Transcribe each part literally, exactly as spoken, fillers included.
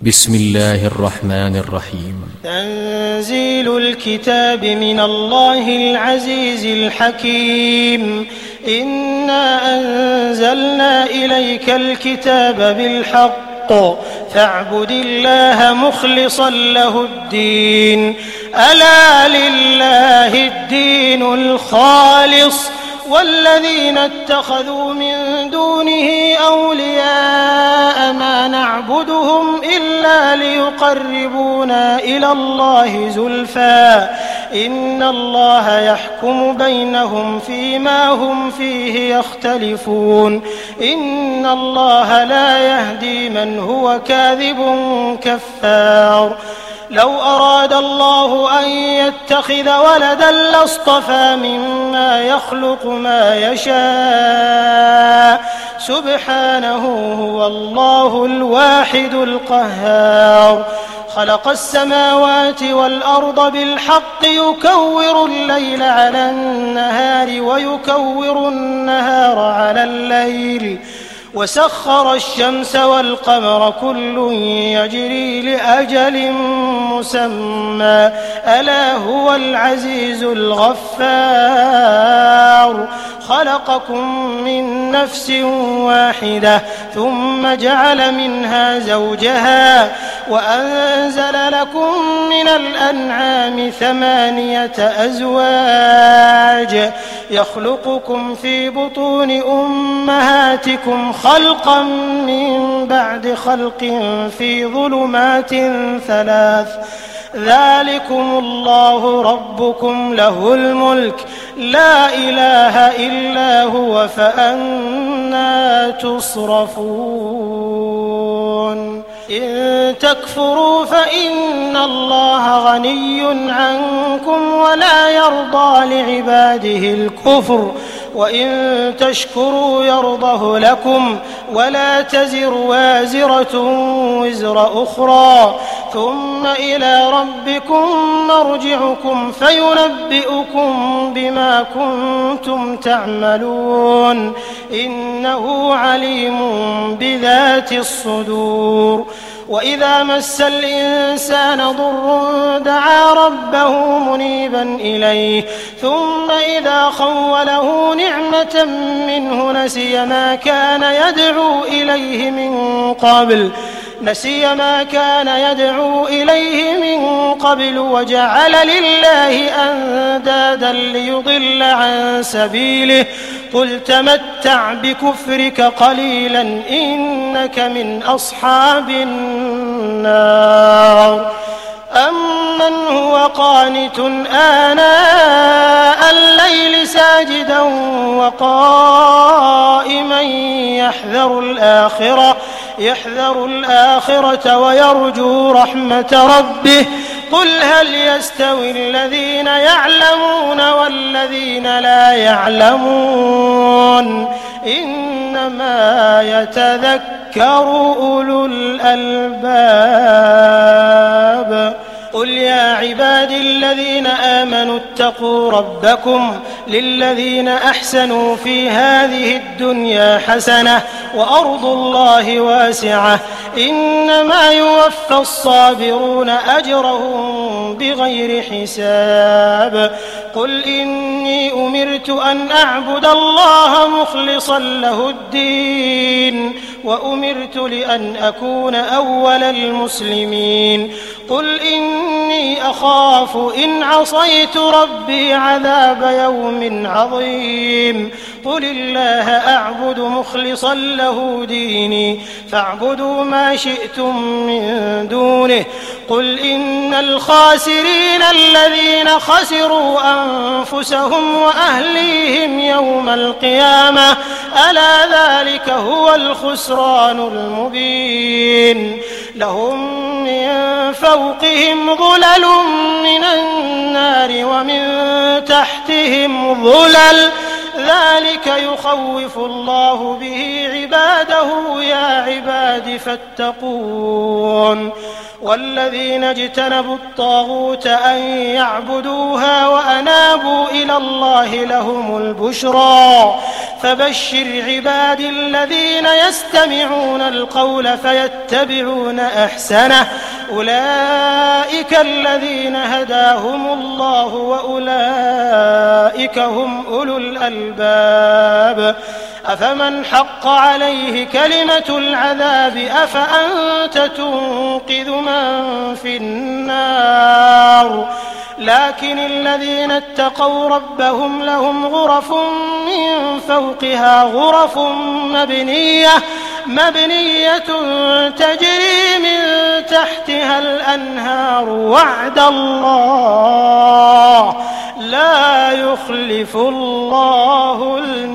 بسم الله الرحمن الرحيم. تنزيل الكتاب من الله العزيز الحكيم. إنا أنزلنا إليك الكتاب بالحق فاعبد الله مخلصا له الدين. ألا لله الدين الخالص والذين اتخذوا من دونه أولياء ما نعبدهم إلا ليقربونا إلى الله زلفى إن الله يحكم بينهم فيما هم فيه يختلفون. إن الله لا يهدي من هو كاذب كفار. لو أراد الله أن يتخذ ولدا لاصطفى مما يخلق ما يشاء سبحانه هو الله الواحد القهار. خلق السماوات والأرض بالحق يكور الليل على النهار ويكور النهار على الليل وسخر الشمس والقمر كل يجري لأجل مسمى ألا هو العزيز الغفار. خلقكم من نفس واحدة ثم جعل منها زوجها وأنزل لكم من الأنعام ثمانية أزواج يخلقكم في بطون أمهاتكم خلقا من بعد خلق في ظلمات ثلاث ذلكم الله ربكم له الملك لا إله إلا هو فأنى تصرفون. إن تكفروا فإن الله غني عنكم ولا يرضى لعباده الكفر وإن تشكروا يرضه لكم ولا تزر وازرة وزر أخرى ثم إلى ربكم مرجعكم فينبئكم بما كنتم تعملون إنه عليم بذات الصدور. وإذا مس الإنسان ضر دعا ربه منيبا إليه ثم إذا خوله نعمة منه نسي ما كان يدعو إليه من قبل نسي ما كان يدعو إليه من قبل وجعل لله أندادا ليضل عن سبيله قل تمتع بكفرك قليلا إنك من أصحاب النار. أمن هو قانت آناء الليل ساجدا وقائما يحذر الآخرة يحذر الآخرة ويرجو رحمة ربه قل هل يستوي الذين يعلمون والذين لا يعلمون إنما يتذكر أولو الألباب. قل يا عبادي الذين آمنوا اتقوا ربكم للذين أحسنوا في هذه الدنيا حسنة وأرض الله واسعة إنما يوفى الصابرون أجرهم بغير حساب. قل إني أمرت أن أعبد الله مخلصا له الدين وأمرت لأن أكون أول المسلمين. قل إني أخاف إن عصيت ربي عذاب يوم عظيم. قل الله أعبد مخلصا له ديني فاعبدوا ما شئتم من دونه. قل إن الخاسرين الذين خسروا أنفسهم وأهليهم يوم القيامة ألا ذلك هو الخسران المبين. لهم من فوقهم ظلل من النار ومن تحتهم ظلل ذلك يخوف الله به عباده يا عباد فاتقون. والذين اجتنبوا الطاغوت أن يعبدوها وأنابوا إلى الله لهم البشرى فبشر عبادي الذين يستمعون القول فيتبعون أحسنه أولئك الذين هداهم الله وأولئك هم أولو الألباب أفمن حق عليه كلمة العذاب أفأنت تنقذ من في النار لكن الذين اتقوا ربهم لهم غرف من فوقها غرف مبنية مبنية تجري من تحتها الأنهار وعد الله لا يخلف الله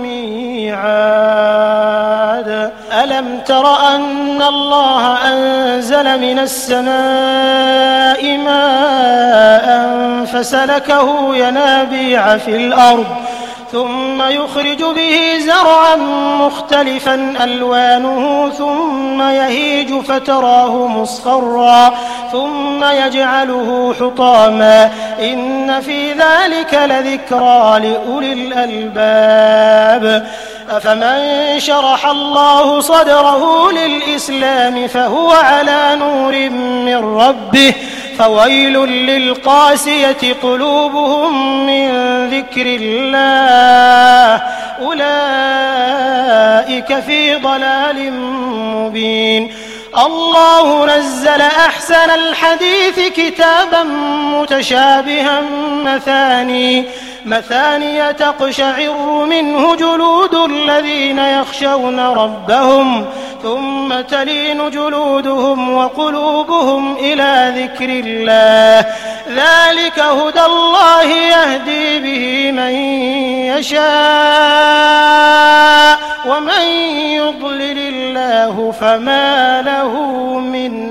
الميعاد ألم تر أن الله أنزل من السماء ماء فسلكه ينابيع في الأرض ثم يخرج به زرعا مختلفا ألوانه ثم يهيج فتراه مصفرا ثم يجعله حطاما إن في ذلك لذكرى لأولي الألباب أفمن شرح الله صدره للإسلام فهو على نور من ربه فويل للقاسية قلوبهم من ذكر الله أولئك في ضلال مبين الله نزل أحسن الحديث كتابا متشابها مثاني مثانية تقشعر منه جلود الذين يخشون ربهم ثم تلين جلودهم وقلوبهم إلى ذكر الله ذلك هدى الله يهدي به من يشاء ومن يضلل الله فما له من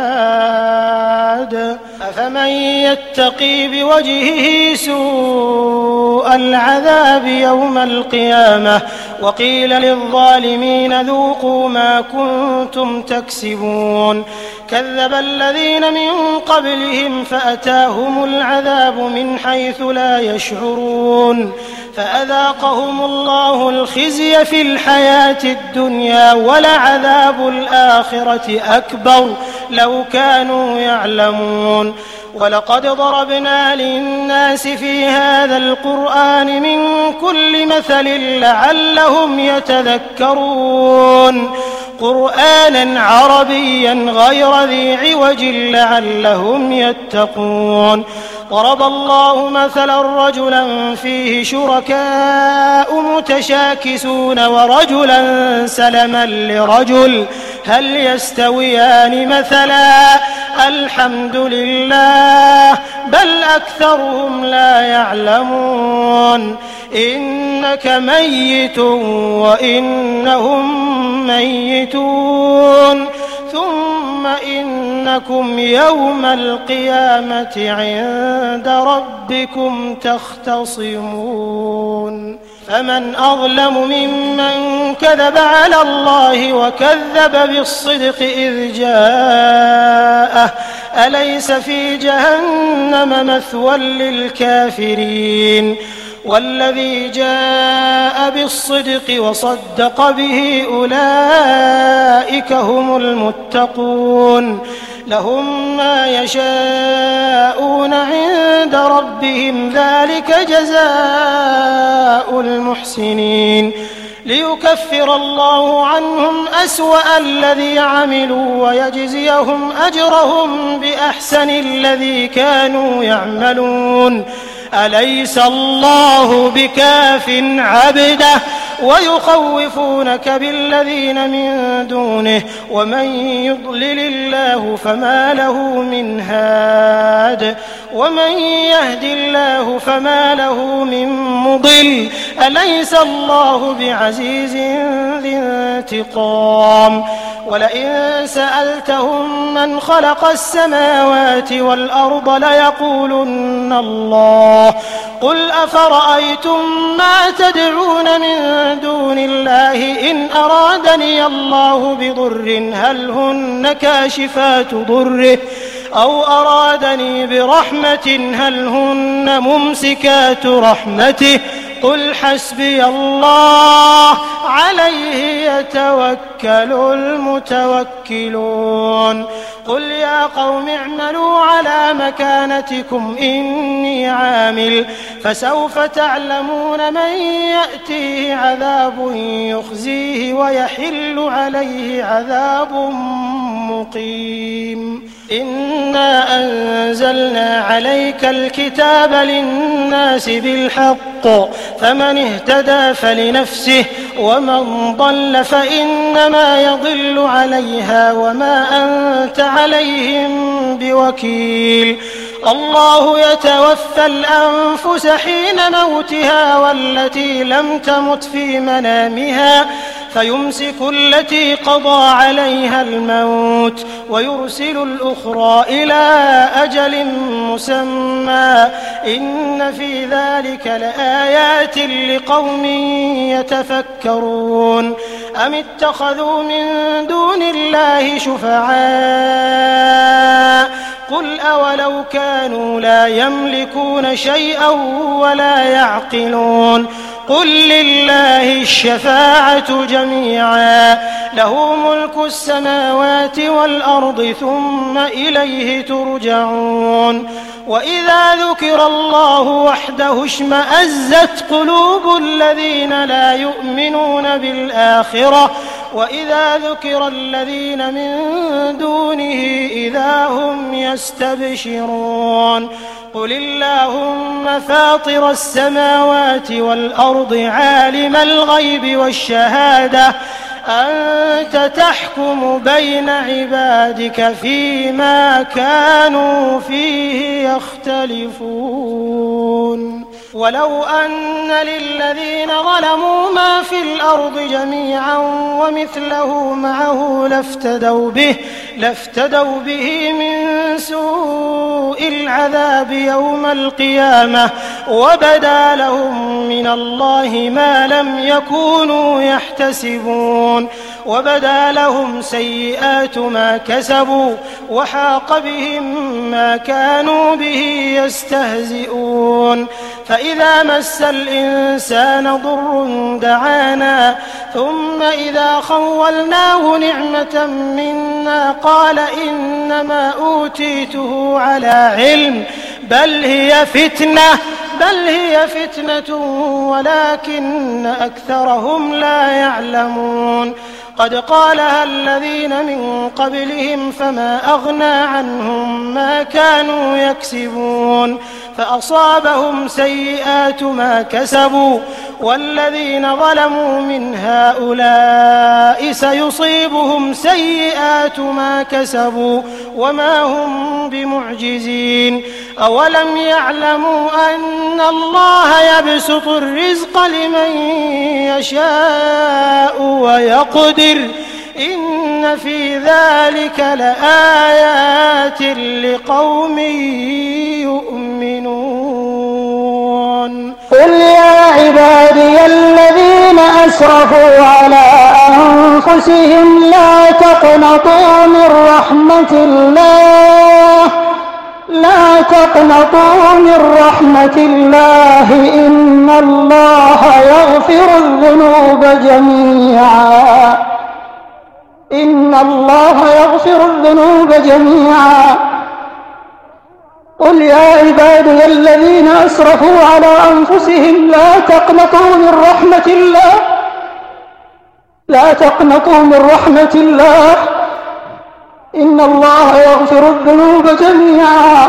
هاد أفمن يتقي بوجهه سوء العذاب يوم القيامة وقيل للظالمين ذوقوا ما كنتم تكسبون كذب الذين من قبلهم فأتاهم العذاب من حيث لا يشعرون فأذاقهم الله الخزي في الحياة الدنيا ولعذاب الآخرة أكبر لو كانوا يعلمون ولقد ضربنا للناس في هذا القرآن من كل مثل لعلهم يتذكرون قرآنا عربيا غير ذي عوج لعلهم يتقون ضرب الله مثلا رجلا فيه شركاء متشاكسون ورجلا سلما لرجل هل يستويان مثلا الحمد لله بل أكثرهم لا يعلمون إنك ميت وإنهم ميتون ثم إنكم يوم القيامة عند ربكم تختصمون فمن أظلم ممن كذب على الله وكذب بالصدق إذ جاءه أليس في جهنم مثوى للكافرين والذي جاء بالصدق وصدق به أولئك هم المتقون لهم ما يشاءون عند ربهم ذلك جزاء المحسنين ليكفر الله عنهم أسوأ الذي عملوا ويجزيهم أجرهم بأحسن الذي كانوا يعملون أليس الله بكاف عبده ويخوفونك بالذين من دونه ومن يضلل الله فما له من هاد ومن يهد الله فما له من مضل أليس الله بعزيز ذي انتقام ولئن سألتهم من خلق السماوات والأرض ليقولن الله قل أفرأيتم ما تدعون من دون الله إن أرادني الله بضر هل هن كاشفات ضره أو أرادني برحمة هل هن ممسكات رحمته قل حسبي الله عليه يتوكل المتوكلون قل يا قوم اعملوا على مكانتكم إني عامل فسوف تعلمون من يأتيه عذاب يخزيه ويحل عليه عذاب مقيم إنا أنزلنا عليك الكتاب للناس بالحق فمن اهتدى فلنفسه ومن ضل فإنما يضل عليها وما أنت عليهم بوكيل الله يتوفى الأنفس حين موتها والتي لم تمت في منامها فيمسك التي قضى عليها الموت ويرسل الأخرى إلى أجل مسمى إن في ذلك لآيات لقوم يتفكرون أم اتخذوا من دون الله شفعاء قل أولو كانوا لا يملكون شيئا ولا يعقلون قل لله الشفاعة جميعا له ملك السماوات والأرض ثم إليه ترجعون وإذا ذكر الله وحده اشمأزت قلوب الذين لا يؤمنون بالآخرة وإذا ذكر الذين من دونه إذا هم يستبشرون قل اللهم فاطر السماوات والأرض عالم الغيب والشهادة أنت تحكم بين عبادك فيما كانوا فيه يختلفون ولو أن للذين ظلموا ما في الأرض جميعا ومثله معه لافتدوا به لافتدوا به من سوء العذاب يوم القيامة وبدا لهم من الله ما لم يكونوا يحتسبون وبدا لهم سيئات ما كسبوا وحاق بهم ما كانوا به يستهزئون فإذا مس الإنسان ضر دعانا ثم إذا خولناه نعمة منا قال إنما أوتيته على علم بل هي فتنة بل هي فتنة ولكن أكثرهم لا يعلمون قد قالها الذين من قبلهم فما أغنى عنهم ما كانوا يكسبون فأصابهم سيئات ما كسبوا والذين ظلموا من هؤلاء سيصيبهم سيئات ما كسبوا وما هم بمعجزين أولم يعلموا أن الله يبسط الرزق لمن يشاء ويقدر إن في ذلك لآيات لقوم يؤمنون قل يا عبادي الذين أسرفوا على أنفسهم لا تقنطوا من رحمة الله لا تقنطوا من رحمة الله إن الله يغفر الذنوب جميعا إن الله يغفر الذنوب جميعا قل يا عبادي الذين أسرفوا على أنفسهم لا تقنطوا من رحمة الله لا تقنطوا من رحمة الله إن الله يغفر الذنوب جميعا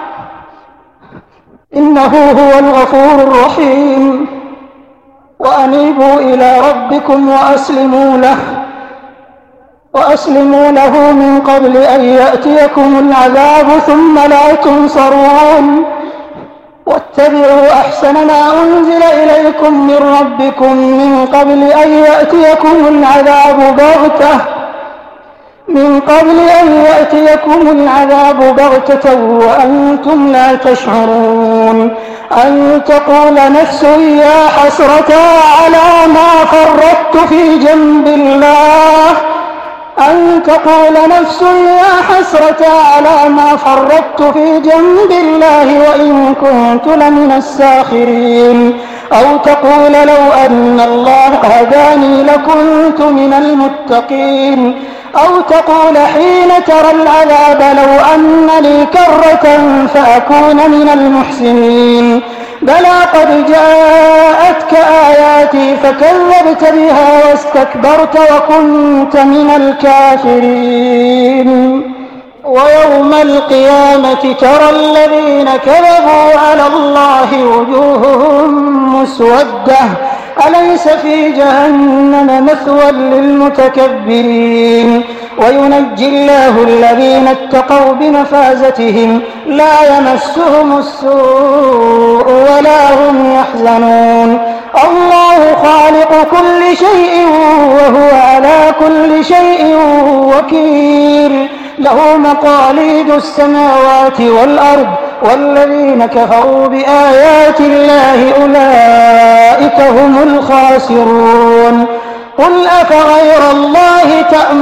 إنه هو الغفور الرحيم وأنيبوا إلى ربكم وأسلموا له وأسلموا له من قبل أن يأتيكم العذاب ثم لا تنصرون اتبعوا أحسن ما أنزل إليكم من ربكم من قبل أن يأتيكم العذاب بغتة من قبل أن يأتيكم العذاب بغتة وأنتم لا تشعرون أن تقول نفس يا حسرة على ما فرطت في جنب الله أن تقول نفس يا حسرة على ما فرطت في جنب الله وإن كنت لمن الساخرين أو تقول لو أن الله هداني لكنت من المتقين أو تقول حين ترى العذاب لو أن لي كرة فأكون من المحسنين بلى قد جاءتك آياتي فكذبت بها واستكبرت وكنت من الكافرين ويوم القيامة ترى الذين كذبوا على الله وجوههم مسودة أليس في جهنم مثوى للمتكبرين وينجي الله الذين اتقوا بمفازتهم لا يمسهم السوء ولا هم يحزنون الله خالق كل شيء وهو على كل شيء وكيل له مقاليد السماوات والأرض والذين كفروا بآيات الله أولئك هم الخاسرون قل أفغير الله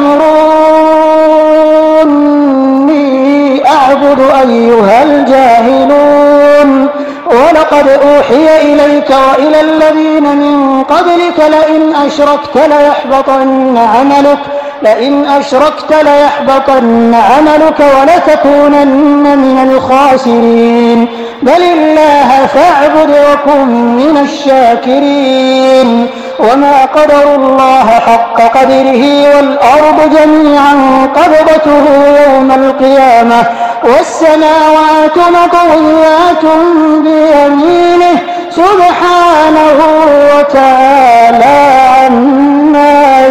تأمروني أعبد أيها الجاهلون ولقد أوحي إليك وإلى الذين من قبلك لئن أشركت ليحبطن عملك لئن أشركت ليحبطن عملك ولتكونن من الخاسرين بل الله فاعبد وكن من الشاكرين وما قدروا الله حق قدره والأرض جميعا قبضته يوم القيامة والسماوات مطويات بيمينه سبحانه وتعالى عما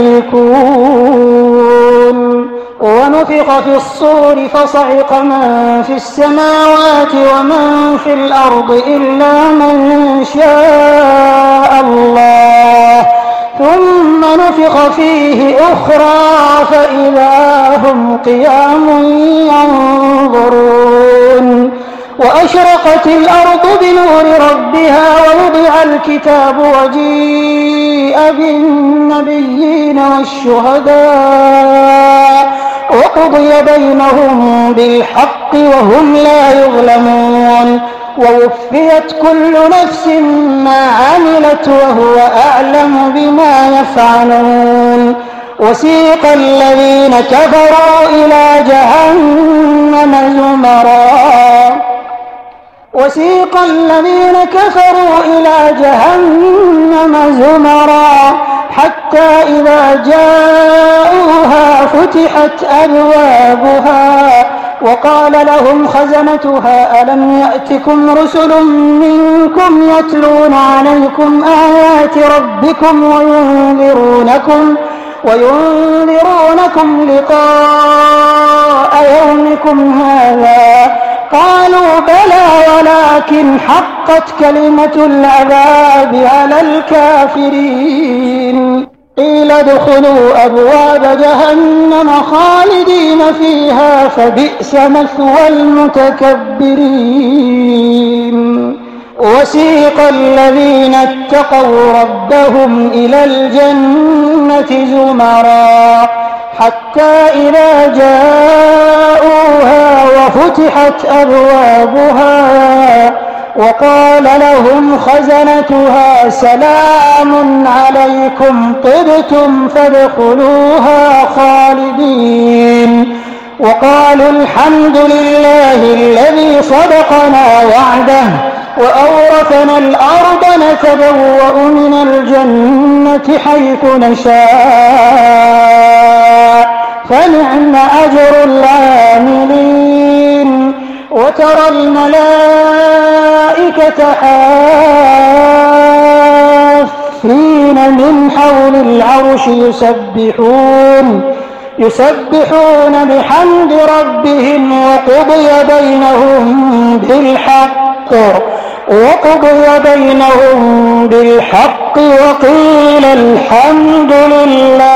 يشركون ونفخ في الصور فصعق من في السماوات ومن في الأرض إلا من شاء الله ثم نفخ فيه أخرى فإذا هم قيام ينظرون وأشرقت الأرض بنور ربها ووضع الكتاب وجيء بالنبيين والشهداء وقضي بينهم بالحق وهم لا يظلمون ووفيت كل نفس ما عملت وهو أعلم بما يفعلون وسيق الذين كفروا إلى جهنم زمرا وسيق الذين كفروا إلى جهنم زمرا حتى إذا جاءوها فتحت أبوابها وقال لهم خزنتها ألم يأتكم رسل منكم يتلون عليكم آيات ربكم وينذرونكم وينذرونكم لقاء يومكم هذا قالوا بلى ولكن حقت كلمة العذاب على الكافرين قيل ادخلوا أبواب جهنم خالدين فيها فبئس مثوى المتكبرين وسيق الذين اتقوا ربهم إلى الجنة زمرا حتى إذا جاءوها وفتحت أبوابها وقال لهم خزنتها سلام عليكم طبتم فادخلوها خالدين وقالوا الحمد لله الذي صدقنا وعده وأورثنا الأرض نتبوأ من الجنة حيث نشاء فنعم أجر العاملين وترى الملائكة حافين من حول العرش يسبحون يسبحون بحمد ربهم وقضي بينهم بالحق وقضي بينهم بالحق وقيل الحمد لله